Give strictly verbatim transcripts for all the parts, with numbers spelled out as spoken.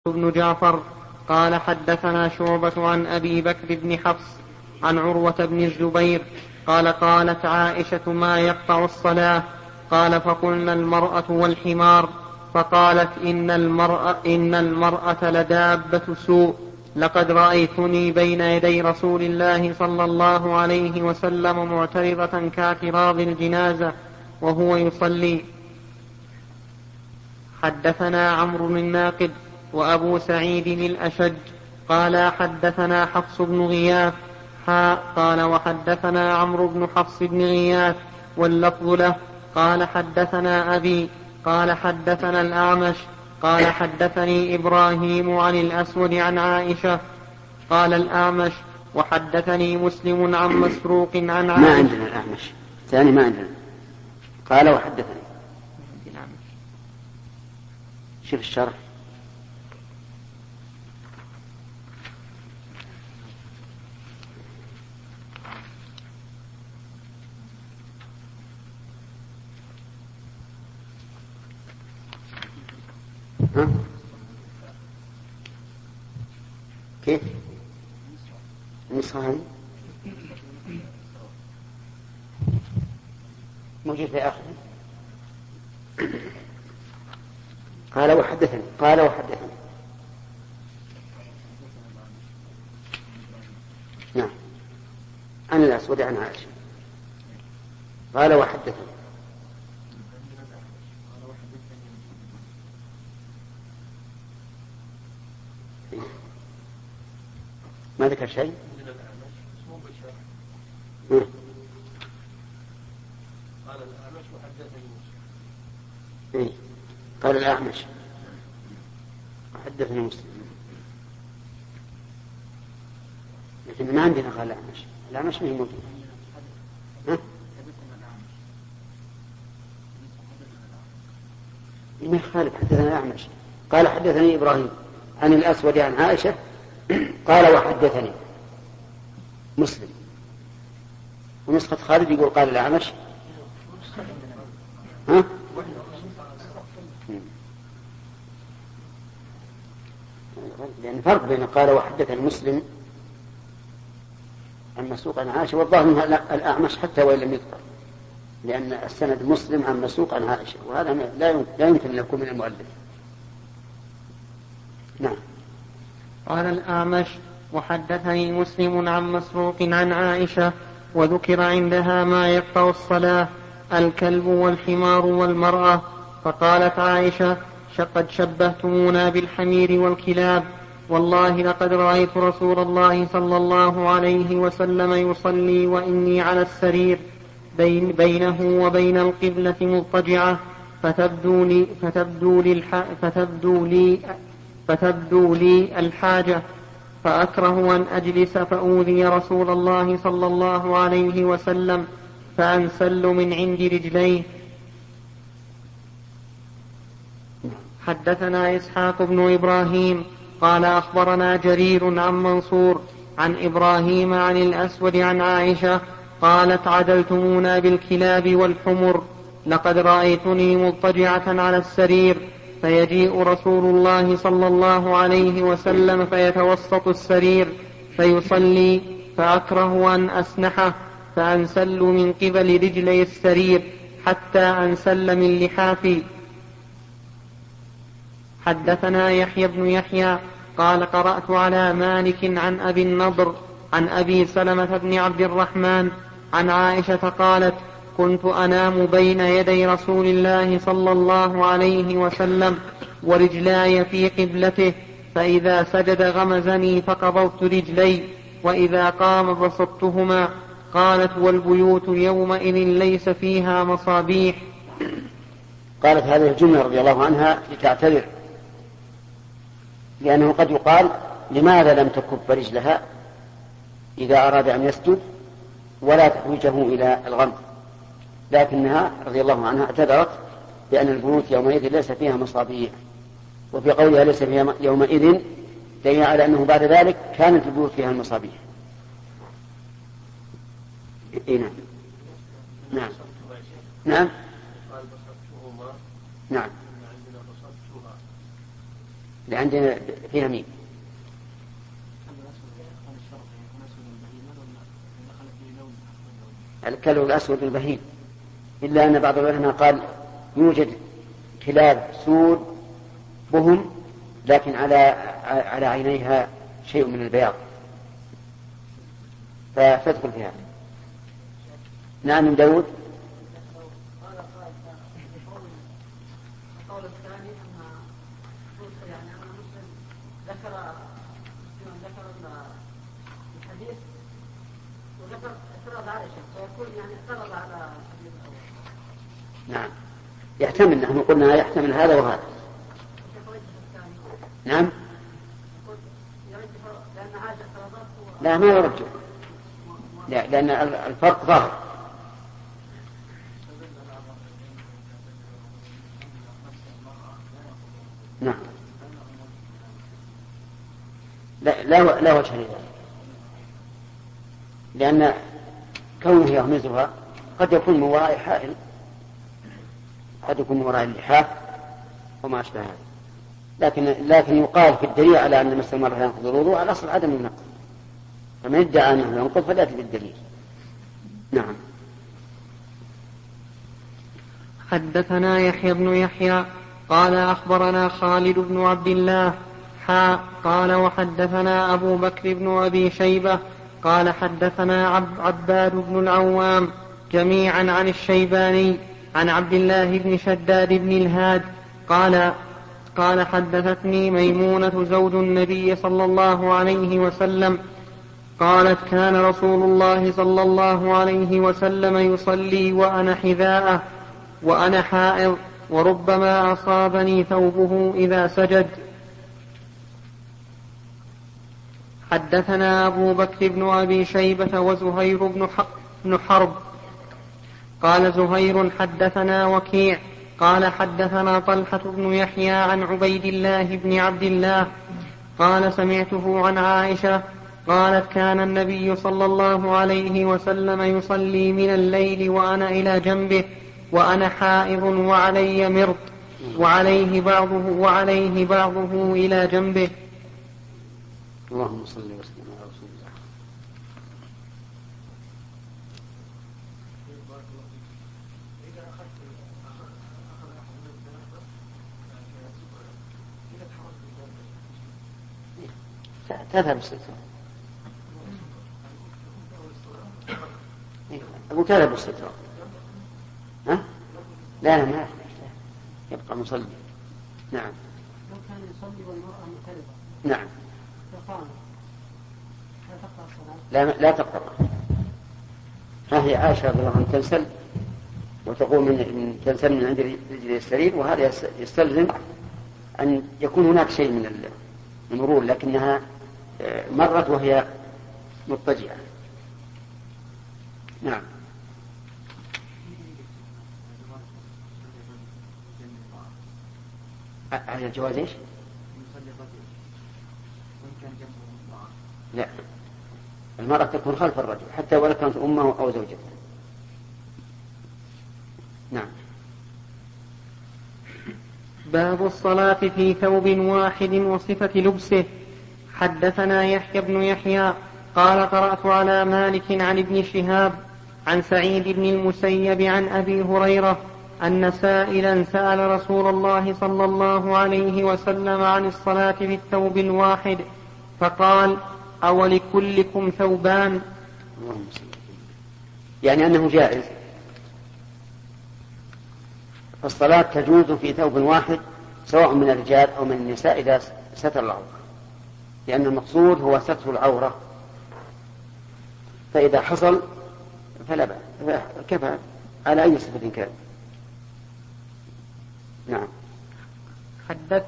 بن جعفر قال حدثنا شعبة عن أبي بكر بن حفص عن عروة بن الزبير قال قالت عائشة ما يقطع الصلاة؟ قال فقلنا المرأة والحمار. فقالت إن المرأة, إن المرأة لدابة سوء، لقد رأيتني بين يدي رسول الله صلى الله عليه وسلم معترضة كاعتراض الجنازة وهو يصلي. حدثنا عمرو الناقد وأبو سعيد الأشج قال حدثنا حفص بن غياث قال وحدثنا عمرو بن حفص بن غياث واللفظ له قال حدثنا أبي قال حدثنا الأعمش قال حدثني إبراهيم عن الأسود عن عائشة. قال الأعمش وحدثني مسلم عن مسروق عن عائشة. ما عندنا الأعمش ثاني ما عندنا. قال وحدثني شوف الشرح. ها؟ كيف النسخة موجود في آخر. قال وحدثني قال وحدثني نعم عن الأسود عن عائشة. قال وحدثني ما ذكر شيء. قال الأعمش وحدثني مسلم. قال الأعمش وحدثني مسلم، لكن ما عندنا قال الأعمش. الأعمش ما هي موجودة. ها؟ ما يخالف. حدثنا الأعمش قال حدثني إبراهيم عن الأسود عن عائشة. قال وحدثني مسلم. ونسخة خالد يقول قال الأعمش. ها؟ لأن فرق بين قال وحدثني مسلم عن مسروق عن عائشة، والظاهر منها الأعمش حتى وإن لم يذكر، لأن السند مسلم عن مسروق عن عائشة، وهذا لا يمكن أن يكون من المؤلف. نعم. قال الأعمش وحدثني مسلم عن مسروق عن عائشة وذكر عندها ما يقطع الصلاة: الكلب والحمار والمرأة. فقالت عائشة: قد شبهتمونا بالحمير والكلاب، والله لقد رأيت رسول الله صلى الله عليه وسلم يصلي وإني على السرير بين بينه وبين القبلة مضطجعة، فتبدو لي, فتبدو لي, فتبدو لي, فتبدو لي الحاجة، فأكره أن أجلس فأوذي رسول الله صلى الله عليه وسلم فأنسل من عند رجليه. حدثنا إسحاق بن إبراهيم قال أخبرنا جرير عن منصور عن إبراهيم عن الأسود عن عائشة قالت: عدلتمونا بالكلاب والحمر، لقد رأيتني مضطجعة على السرير، فيجيء رسول الله صلى الله عليه وسلم فيتوسط السرير فيصلي، فأكره أن أسنحه فأنسل من قبل رجلي السرير حتى أنسل من لحافي. حدثنا يحيى بن يحيى قال قرأت على مالك عن أبي النضر عن أبي سلمة بن عبد الرحمن عن عائشة قالت: كنت أنام بين يدي رسول الله صلى الله عليه وسلم ورجلاي في قبلته، فإذا سجد غمزني فقبضت رجلي، وإذا قام بسطتهما. قالت: والبيوت يومئذ ليس فيها مصابيح. قالت هذه الجملة رضي الله عنها لتعتذر، لأنه قد يقال: لماذا لم تكب رجلها إذا أراد أن يسجد ولا تحوجه إلى الغمز؟ لكنها رضي الله عنها اعتذرت بأن البيوت يومئذ ليس فيها مصابيح، وفي قولها ليس فيها يومئذ دليل على أنه بعد ذلك كانت البيوت فيها المصابيح. نعم نعم نعم نعم لعندنا فيها ميم. الكلب الأسود البهيم، إلا أن بعض العلماء قال يوجد كلاب سود بهم لكن على على عينيها شيء من البياض فتدخل فيها. نعم من داود. القول الثاني أن يعني أن مسلم ذكر ذكر الحديث وذكر اعتراض عائشة فيكون يعني اعترض على الحديث الأول. نعم يحتمل، نحن قلنا يحتمل هذا وهذا. نعم لا ما يرجع، لا لأن الفرق ظاهر. نعم لا لا لا وجه لذلك، لأن كونه يغمزها قد يكون من وراء حائل، قد يكون من وراء اللحاف وما أشبه هذا، لكن لكن يقال في الدليل على أن مس المرأة ينقض الوضوء على أصل عدم النقض، فمن ادعى أنه ينقض فليأتي بالدليل. نعم. حدثنا يحيى بن يحيى قال أخبرنا خالد بن عبد الله حا قال وحدثنا أبو بكر بن أبي شيبة قال حدثنا عب عباد بن العوام جميعا عن الشيباني عن عبد الله بن شداد بن الهاد قال قال حدثتني ميمونة زوج النبي صلى الله عليه وسلم قالت كان رسول الله صلى الله عليه وسلم يصلي وأنا حذاءه وأنا حائض وربما أصابني ثوبه إذا سجد. حدثنا أبو بكر بن أبي شيبة وزهير بن حرب قال زهير حدثنا وكيع قال حدثنا طلحة بن يحيى عن عبيد الله بن عبد الله قال سمعته عن عائشة قالت كان النبي صلى الله عليه وسلم يصلي من الليل وأنا إلى جنبه وأنا حائض وعلي مرط وعليه بعضه وعليه بعضه إلى جنبه. اللهم صل وسلم على رسول الله. تذهب السترة. أقول تذهب السترة. ها؟ لا لا ما يبقى مصلي. نعم. لو كان يصلي والمرأة مختلفة. نعم. فقام. لا تقرأ الصلاة. لا لا تقرأ. ها هي عائشة رضي الله عنها تنسل وتقول من تنسل من عند رجل السرير، وهذا يستلزم أن يكون هناك شيء من المرور، لكنها مرت وهي مضطجعة. نعم. على الجواز ايش؟ لا، المرأة تكون خلف الرجل حتى ولو كانت أمه أو زوجته. نعم. باب الصلاة في ثوب واحد وصفة لبسه. حدثنا يحيى بن يحيى قال قرأت على مالك عن ابن شهاب عن سعيد بن المسيب عن أبي هريرة أن سائلا سأل رسول الله صلى الله عليه وسلم عن الصلاة في الثوب الواحد فقال أولكلكم ثوبان؟ يعني أنه جائز، فالصلاة تجوز في ثوب واحد سواء من الرجال أو من النساء إذا ستر العورة، لأن المقصود هو ستر العورة، فإذا حصل فلا بأس كفى على أي صفة كان. نعم. حدث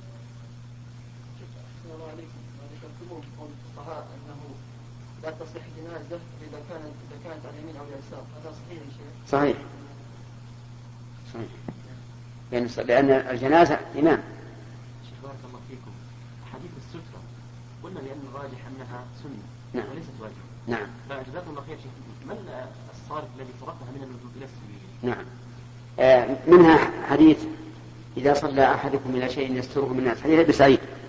لا تصح جنازة إذا كانت إذا كانت على اليمين أو اليسار، هذا صحيح يا شيخ؟ صحيح صحيح، يعني لأن الجنازة إمام. شيخ بارك الله فيكم، حديث السترة قلنا لأن الراجح أنها سنة. نعم. وليست واجبة. نعم. فجزاكم الله خير شيخ، ما الصارف الذي صرفها من الوجوب إلى السبيل؟ نعم. آه منها حديث إذا صلى أحدكم إلى شيء يستره من الناس، حديث أبي سعيد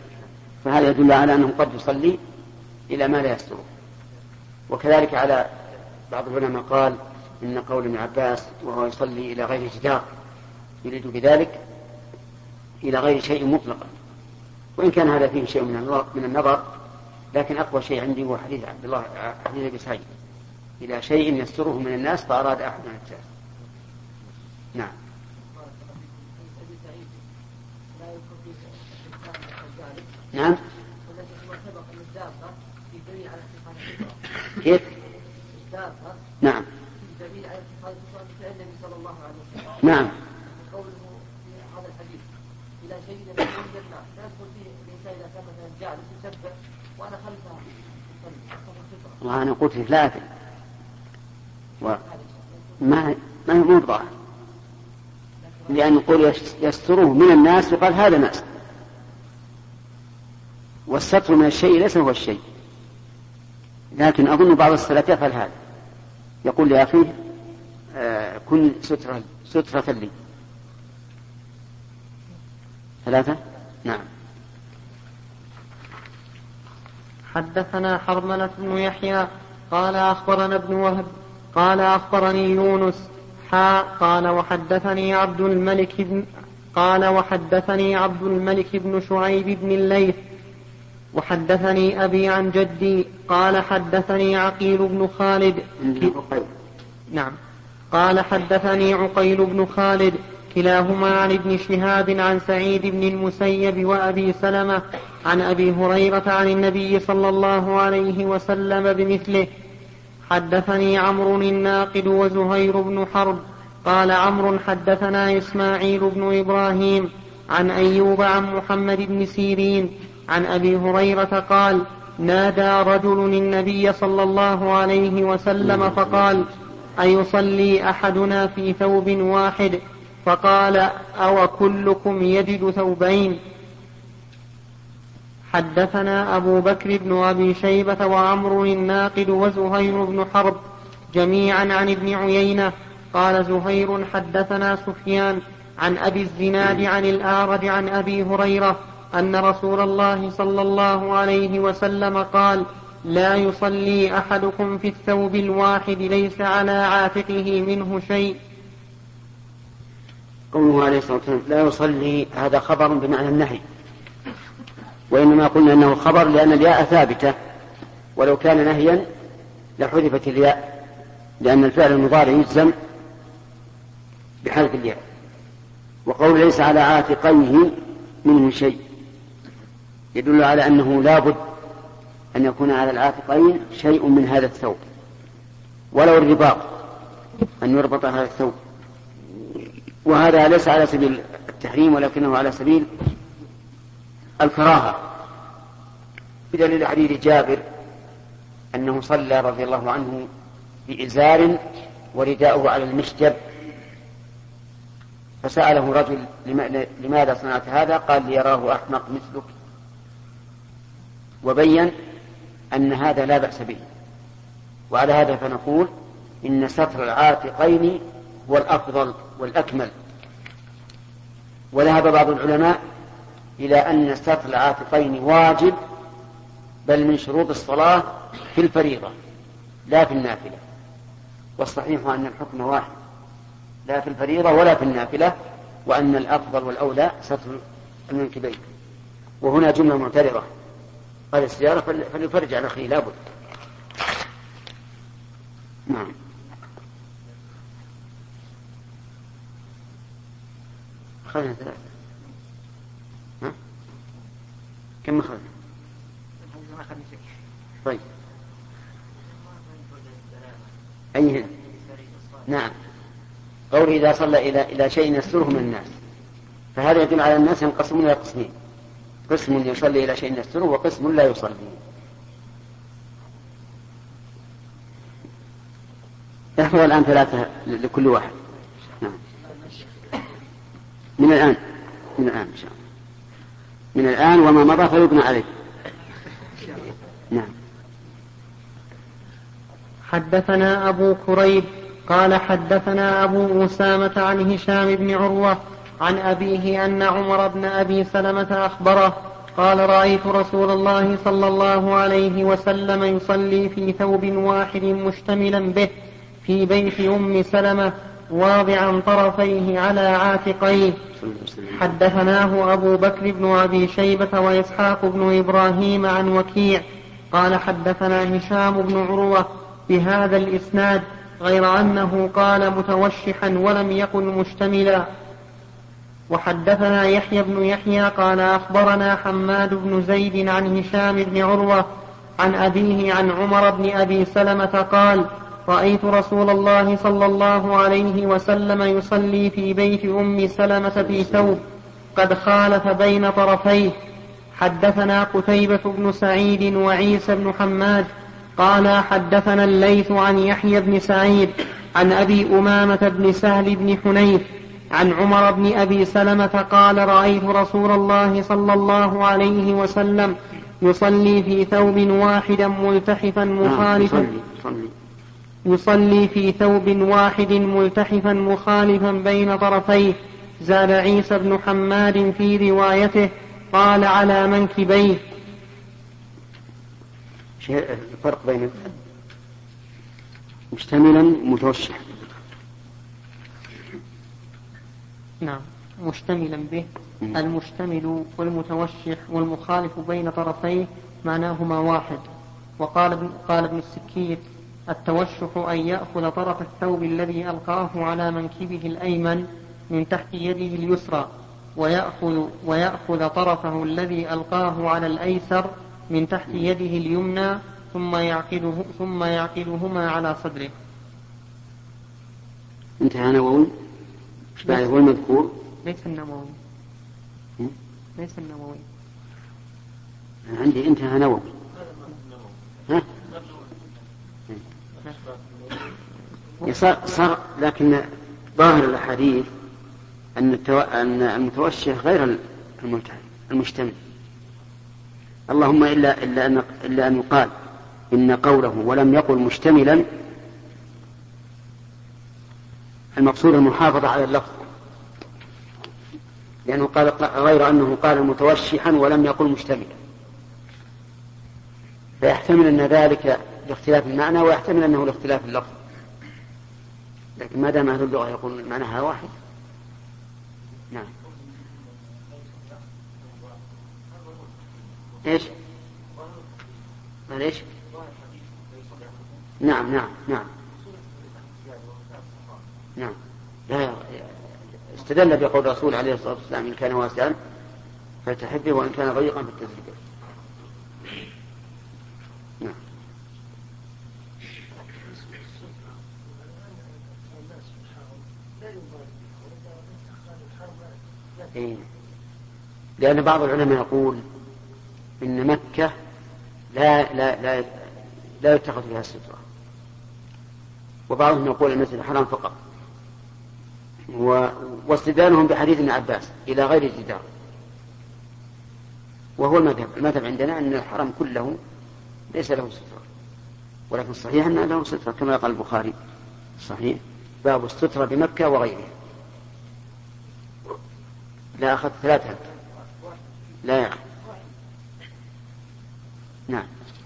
فهذا يدل على أنه قد يصلي إلى ما لا يستره. وكذلك على بعض العلماء قال إن قول ابن عباس وهو يصلي إلى غير جدار يريد بذلك إلى غير شيء مطلقا، وإن كان هذا فيه شيء من النظر، لكن أقوى شيء عندي هو حديث عبد الله حديث أبي سعيد إلى شيء يستره من الناس فأراد أحد أن يتجاوز. نعم. نعم. كيف؟ نعم. نعم. قوله في هذا الحديث إلى شيء من الجنة لا يدخل فيه الإنسان إذا كان مثلا جالس يسبح وأنا خلفه. والله أنا قلت ثلاثة وما ما هو موضع، لأن يقول يستره من الناس وقال هذا ناس، والستر من الشيء ليس هو الشيء. لكن أظن بعض السلف يفعل هذا، يقول لأخيه آه كن سترة سترة لي. ثلاثة. نعم. حدثنا حرملة بن يحيى قال أخبرنا ابن وهب قال أخبرني يونس حا قال وحدثني عبد الملك بن قال وحدثني عبد الملك بن شعيب بن الليث وحدثني أبي عن جدي قال حدثني عقيل بن خالد نعم قال حدثني عقيل بن خالد كلاهما عن ابن شهاب عن سعيد بن المسيب وأبي سلمة عن أبي هريرة عن النبي صلى الله عليه وسلم بمثله. حدثني عمرو الناقد وزهير بن حرب قال عمرو حدثنا إسماعيل بن إبراهيم عن أيوب عن محمد بن سيرين عن أبي هريرة قال نادى رجل النبي صلى الله عليه وسلم فقال أيصلي أحدنا في ثوب واحد؟ فقال أو كلكم يجد ثوبين؟ حدثنا أبو بكر بن أبي شيبة وعمرو الناقد وزهير بن حرب جميعا عن ابن عيينة قال زهير حدثنا سفيان عن أبي الزناد عن الأعرج عن أبي هريرة أن رسول الله صلى الله عليه وسلم قال لا يصلي أحدكم في الثوب الواحد ليس على عاتقه منه شيء. قوله عليه الصلاة والسلام لا يصلي هذا خبر بمعنى النهي، وإنما قلنا أنه خبر لأن الياء ثابتة، ولو كان نهيا لحذفت الياء، لأن الفعل المضارع يجزم بحذف الياء. وقول ليس على عاتقيه منه شيء يدل على أنه لا بد أن يكون على العاتقين شيء من هذا الثوب، ولو الرباط أن يربط هذا الثوب، وهذا ليس على سبيل التحريم ولكنه على سبيل الكراهة، بدليل حديث جابر أنه صلى رضي الله عنه بإزار ورداؤه على المشجب، فسأله رجل لماذا صنعت هذا؟ قال ليراه أحمق مثلك، وبين أن هذا لا بأس به. وعلى هذا فنقول إن ستر العاتقين هو الأفضل والأكمل. وذهب بعض العلماء إلى أن ستر العاتقين واجب، بل من شروط الصلاة في الفريضة لا في النافلة، والصحيح أن الحكم واحد لا في الفريضة ولا في النافلة، وأن الأفضل والأولى ستر المنكبين. وهنا جملة معترضة قال السيارة فليفرج على أخيه لابد. نعم. خذنا ثلاثة. ها؟ كم أخذنا؟ طيب أي هنا؟ نعم. قول إذا صلى إلى إلى شيء يستره من الناس، فهذا يدل على الناس ينقسمون إلى قسمين: قسم يصلي إلى شيء يستره وقسم لا يصلي. احفظ الآن ثلاثة لكل واحد. نعم. من الآن من الآن إن شاء الله من الآن وما مضى فيبنى عليه. نعم. حدثنا أبو كريب قال حدثنا أبو أسامة عن هشام بن عروة عن أبيه أن عمر بن أبي سلمة أخبره قال رأيت رسول الله صلى الله عليه وسلم يصلي في ثوب واحد مشتملا به في بيت أم سلمة واضعا طرفيه على عاتقيه. حدثناه أبو بكر بن أبي شيبة وإسحاق بن إبراهيم عن وكيع قال حدثنا هشام بن عروة بهذا الإسناد غير أنه قال متوشحا ولم يقل مشتملا. وحدثنا يحيى بن يحيى قال أخبرنا حماد بن زيد عن هشام بن عروة عن أبيه عن عمر بن أبي سلمة قال رأيت رسول الله صلى الله عليه وسلم يصلي في بيت أم سلمة في ثوب قد خالف بين طرفيه. حدثنا قتيبة بن سعيد وعيسى بن حماد قال حدثنا الليث عن يحيى بن سعيد عن أبي أمامة بن سهل بن حنيف عن عمر بن أبي سلمة قال رأيت رسول الله صلى الله عليه وسلم يصلي في ثوب واحد ملتحفا مخالفا يصلي في ثوب واحد ملتحفا مخالفا بين طرفيه. زاد عيسى بن حماد في روايته قال على منكبيه. الفرق بين مشتملا متوشح. نعم مشتملا به. المشتمل والمتوشح والمخالف بين طرفيه معناهما واحد. وقال ابن, قال ابن السكيت التوشح أن يأخذ طرف الثوب الذي ألقاه على منكبه الأيمن من تحت يده اليسرى ويأخذ, ويأخذ طرفه الذي ألقاه على الأيسر من تحت يده اليمنى ثم يعقده ثم يعقدهما على صدره. انتهى نووي. ايش بعد هو المذكور؟ ليس النووي. ليس النووي. عندي انتهى نووي. ها؟ صار صار لكن ظاهر الحديث أن أن المتوشح غير المشتمل. اللهم إلا إلا أن إلا أن يقال إن قوله ولم يقل مشتملا المقصود المحافظة على اللفظ، لأنه قال غير أنه قال متوشحا ولم يقل مشتملا، فيحتمل أن ذلك لاختلاف المعنى ويحتمل أنه لاختلاف اللفظ، لكن ما دام أهل اللغة يقول معناها واحد. نعم. إيش؟ ليش؟ نعم نعم نعم نعم. لا استدل بقول الرسول عليه الصلاة والسلام إن كان واسعا فتحبه وإن كان ضيقا فاتزكه. نعم. إيه. لأن بعض العلماء يقول إن مكة لا لا لا لا يتخذ فيها السترة، وبعضهم يقول المسجد الحرام فقط، واستدلالهم بحديث ابن عباس إلى غير جدار، وهو المذهب. المذهب عندنا أن الحرم كله ليس له سترة، ولكن الصحيح أن له سترة كما قال البخاري صحيح باب السترة بمكة وغيرها. لا أخذ ثلاثة لا يأخذ. نعم.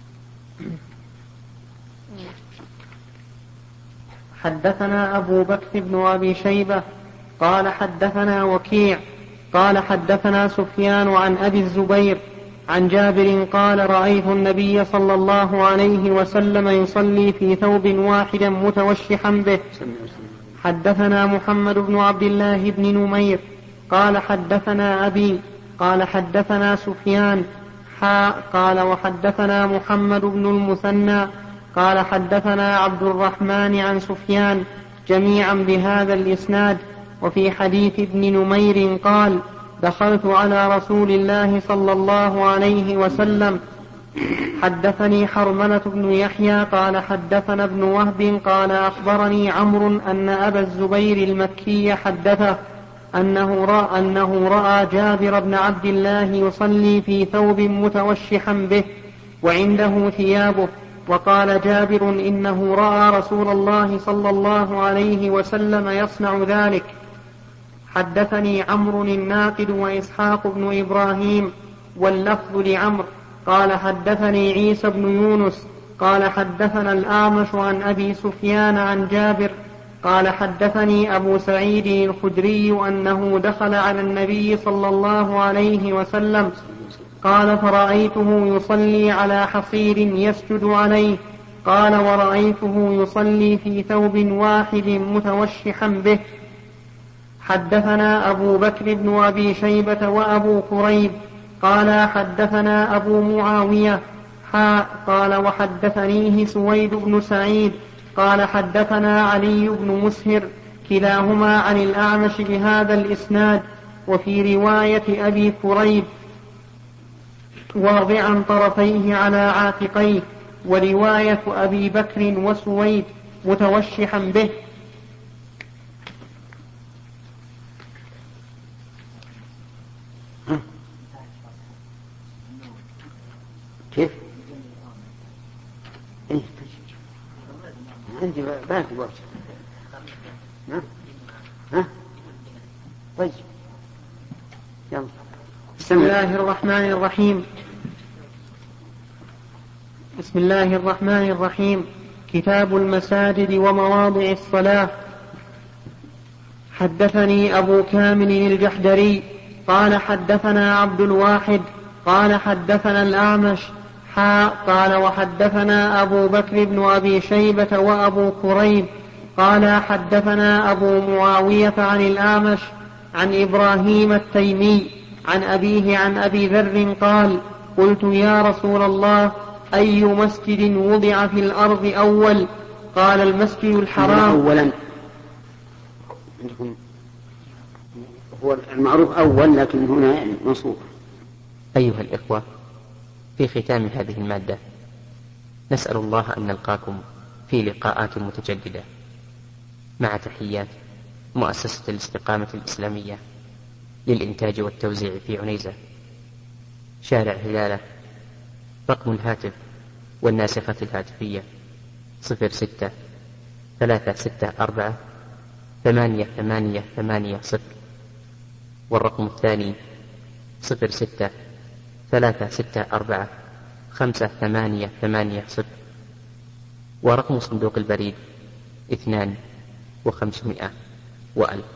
حدثنا أبو بكر بن أبي شيبة قال حدثنا وكيع قال حدثنا سفيان عن أبي الزبير عن جابر قال رأيت النبي صلى الله عليه وسلم يصلي في ثوب واحد متوشحا به. حدثنا محمد بن عبد الله بن نمير قال حدثنا أبي قال حدثنا سفيان حاء قال وحدثنا محمد بن المثنى قال حدثنا عبد الرحمن عن سفيان جميعا بهذا الإسناد. وفي حديث ابن نمير قال دخلت على رسول الله صلى الله عليه وسلم. حدثني حرملة بن يحيى قال حدثنا ابن وهب قال أخبرني عمرو أن أبا الزبير المكي حدثه أنه رأى, أنه رأى جابر بن عبد الله يصلي في ثوب متوشحا به وعنده ثيابه. وقال جابر إنه رأى رسول الله صلى الله عليه وسلم يصنع ذلك. حدثني عمرو الناقد وإسحاق بن إبراهيم واللفظ لعمرو قال حدثني عيسى بن يونس قال حدثنا الأعمش عن أبي سفيان عن جابر قال حدثني أبو سعيد الخدري أنه دخل على النبي صلى الله عليه وسلم قال فرأيته يصلي على حصير يسجد عليه قال ورأيته يصلي في ثوب واحد متوشحا به. حدثنا أبو بكر بن أبي شيبة وأبو كريب قال حدثنا أبو معاوية حاء قال وحدثنيه سويد بن سعيد قال حدثنا علي بن مسهر كلاهما عن الأعمش بهذا الإسناد وفي رواية أبي كريب واضعا طرفيه على عاتقيه ورواية أبي بكر وسويد متوشحا به. كيف؟ إيه عندي باقي وقت. ها؟ ها؟ طيب يلا. بسم الله الرحمن الرحيم. بسم الله الرحمن الرحيم. كتاب المساجد ومواضع الصلاة. حدثني أبو كامل الجحدري قال حدثنا عبد الواحد قال حدثنا الأعمش حاء قال وحدثنا أبو بكر بن أبي شيبة وأبو كريب قال حدثنا أبو معاوية عن الأعمش عن إبراهيم التيمي عن أبيه عن أبي ذر قال قلت يا رسول الله أي مسجد وضع في الأرض أول؟ قال المسجد الحرام. أولا هو المعروف أول لكن هنا يعني منصوب. أيها الإخوة، في ختام هذه المادة نسأل الله أن نلقاكم في لقاءات متجددة مع تحيات مؤسسة الاستقامة الإسلامية للإنتاج والتوزيع في عنيزة، شارع هلالة. رقم الهاتف والناسخة الهاتفية صفر ستة ثلاثة ستة أربعة ثمانية ثمانية ثمانية صفر، والرقم الثاني صفر ستة ثلاثة ستة أربعة خمسة ثمانية ثمانية صفر، ورقم صندوق البريد اثنان وخمسمائة وألف.